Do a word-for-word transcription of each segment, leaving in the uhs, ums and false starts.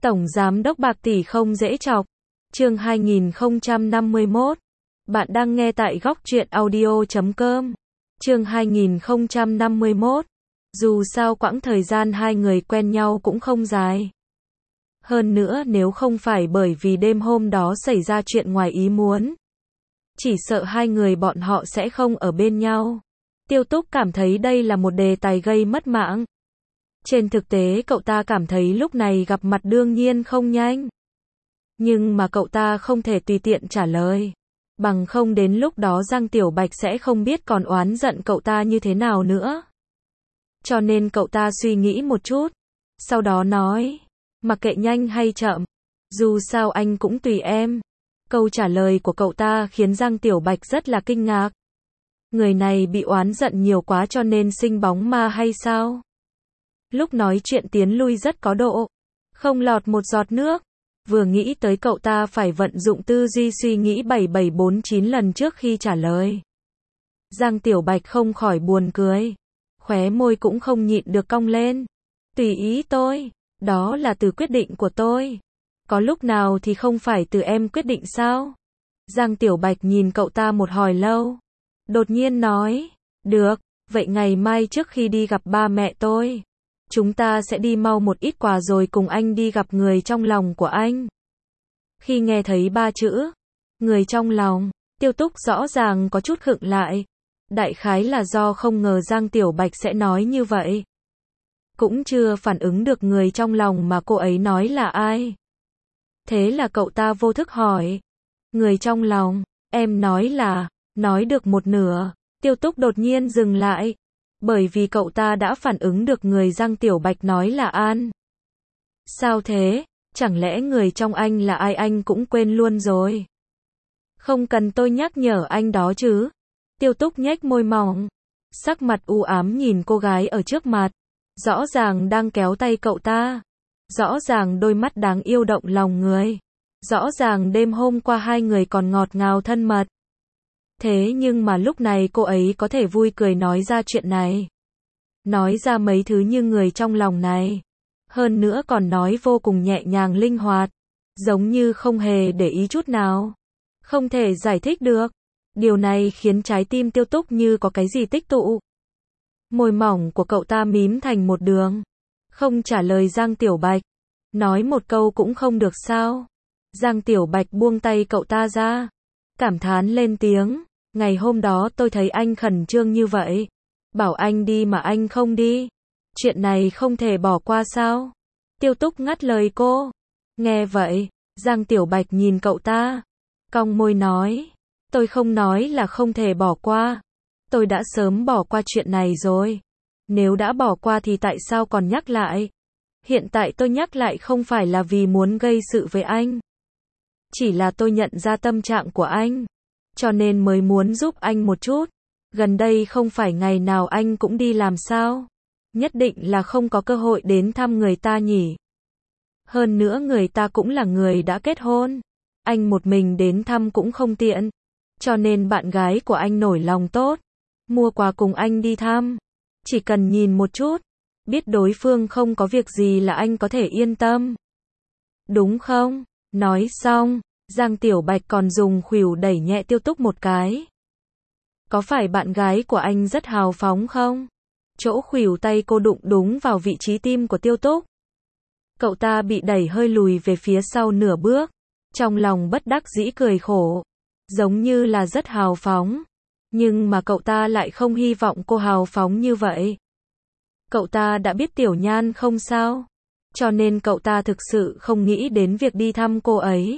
Tổng giám đốc bạc tỷ không dễ chọc. Chương hai nghìn không trăm năm mươi mốt. Bạn đang nghe tại góc truyện audio chấm com. Chương hai nghìn không trăm năm mươi mốt. Dù sao quãng thời gian hai người quen nhau cũng không dài. Hơn nữa nếu không phải bởi vì đêm hôm đó xảy ra chuyện ngoài ý muốn, chỉ sợ hai người bọn họ sẽ không ở bên nhau. Tiêu Túc cảm thấy đây là một đề tài gây mất mạng. Trên thực tế cậu ta cảm thấy lúc này gặp mặt đương nhiên không nhanh. Nhưng mà cậu ta không thể tùy tiện trả lời. Bằng không đến lúc đó Giang Tiểu Bạch sẽ không biết còn oán giận cậu ta như thế nào nữa. Cho nên cậu ta suy nghĩ một chút. Sau đó nói, mặc kệ nhanh hay chậm, dù sao anh cũng tùy em. Câu trả lời của cậu ta khiến Giang Tiểu Bạch rất là kinh ngạc. Người này bị oán giận nhiều quá cho nên sinh bóng ma hay sao? Lúc nói chuyện tiến lui rất có độ, không lọt một giọt nước. Vừa nghĩ tới cậu ta phải vận dụng tư duy suy nghĩ bảy bảy bốn chín lần trước khi trả lời. Giang Tiểu Bạch không khỏi buồn cười, khóe môi cũng không nhịn được cong lên. Tùy ý tôi, đó là từ quyết định của tôi. Có lúc nào thì không phải từ em quyết định sao? Giang Tiểu Bạch nhìn cậu ta một hồi lâu, đột nhiên nói, được, vậy ngày mai trước khi đi gặp ba mẹ tôi, chúng ta sẽ đi mau một ít quà rồi cùng anh đi gặp người trong lòng của anh. Khi nghe thấy ba chữ, người trong lòng, Tiêu Túc rõ ràng có chút khựng lại. Đại khái là do không ngờ Giang Tiểu Bạch sẽ nói như vậy. Cũng chưa phản ứng được người trong lòng mà cô ấy nói là ai. Thế là cậu ta vô thức hỏi, người trong lòng, em nói là, nói được một nửa, Tiêu Túc đột nhiên dừng lại. Bởi vì cậu ta đã phản ứng được người Giang Tiểu Bạch nói là An. Sao thế? Chẳng lẽ người trong anh là ai anh cũng quên luôn rồi? Không cần tôi nhắc nhở anh đó chứ. Tiêu Túc nhếch môi mỏng, sắc mặt u ám nhìn cô gái ở trước mặt. Rõ ràng đang kéo tay cậu ta. Rõ ràng đôi mắt đáng yêu động lòng người. Rõ ràng đêm hôm qua hai người còn ngọt ngào thân mật. Thế nhưng mà lúc này cô ấy có thể vui cười nói ra chuyện này. Nói ra mấy thứ như người trong lòng này. Hơn nữa còn nói vô cùng nhẹ nhàng linh hoạt. Giống như không hề để ý chút nào. Không thể giải thích được. Điều này khiến trái tim Tiêu Túc như có cái gì tích tụ. Môi mỏng của cậu ta mím thành một đường. Không trả lời Giang Tiểu Bạch. Nói một câu cũng không được sao? Giang Tiểu Bạch buông tay cậu ta ra. Cảm thán lên tiếng, ngày hôm đó tôi thấy anh khẩn trương như vậy. Bảo anh đi mà anh không đi. Chuyện này không thể bỏ qua sao? Tiêu Túc ngắt lời cô. Nghe vậy, Giang Tiểu Bạch nhìn cậu ta. Cong môi nói, tôi không nói là không thể bỏ qua. Tôi đã sớm bỏ qua chuyện này rồi. Nếu đã bỏ qua thì tại sao còn nhắc lại? Hiện tại tôi nhắc lại không phải là vì muốn gây sự với anh. Chỉ là tôi nhận ra tâm trạng của anh, cho nên mới muốn giúp anh một chút. Gần đây không phải ngày nào anh cũng đi làm sao? Nhất định là không có cơ hội đến thăm người ta nhỉ? Hơn nữa người ta cũng là người đã kết hôn. Anh một mình đến thăm cũng không tiện. Cho nên bạn gái của anh nổi lòng tốt, mua quà cùng anh đi thăm. Chỉ cần nhìn một chút, biết đối phương không có việc gì là anh có thể yên tâm. Đúng không? Nói xong, Giang Tiểu Bạch còn dùng khuỷu đẩy nhẹ Tiêu Túc một cái. Có phải bạn gái của anh rất hào phóng không? Chỗ khuỷu tay cô đụng đúng vào vị trí tim của Tiêu Túc. Cậu ta bị đẩy hơi lùi về phía sau nửa bước. Trong lòng bất đắc dĩ cười khổ. Giống như là rất hào phóng. Nhưng mà cậu ta lại không hy vọng cô hào phóng như vậy. Cậu ta đã biết Tiểu Nhan không sao. Cho nên cậu ta thực sự không nghĩ đến việc đi thăm cô ấy.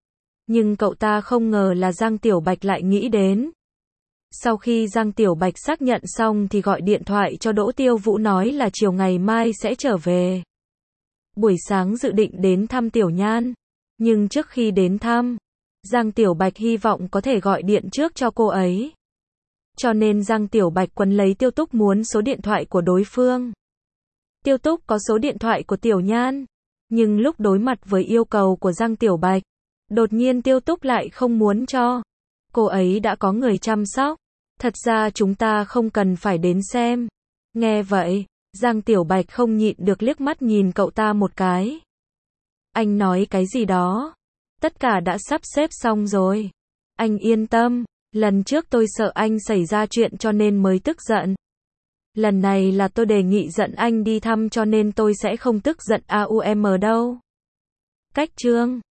Nhưng cậu ta không ngờ là Giang Tiểu Bạch lại nghĩ đến. Sau khi Giang Tiểu Bạch xác nhận xong thì gọi điện thoại cho Đỗ Tiêu Vũ nói là chiều ngày mai sẽ trở về. Buổi sáng dự định đến thăm Tiểu Nhan. Nhưng trước khi đến thăm, Giang Tiểu Bạch hy vọng có thể gọi điện trước cho cô ấy. Cho nên Giang Tiểu Bạch quấn lấy Tiêu Túc muốn số điện thoại của đối phương. Tiêu Túc có số điện thoại của Tiểu Nhan. Nhưng lúc đối mặt với yêu cầu của Giang Tiểu Bạch, đột nhiên Tiêu Túc lại không muốn cho. Cô ấy đã có người chăm sóc. Thật ra chúng ta không cần phải đến xem. Nghe vậy, Giang Tiểu Bạch không nhịn được liếc mắt nhìn cậu ta một cái. Anh nói cái gì đó? Tất cả đã sắp xếp xong rồi. Anh yên tâm, lần trước tôi sợ anh xảy ra chuyện cho nên mới tức giận. Lần này là tôi đề nghị dẫn anh đi thăm cho nên tôi sẽ không tức giận a u em đâu. Cách chương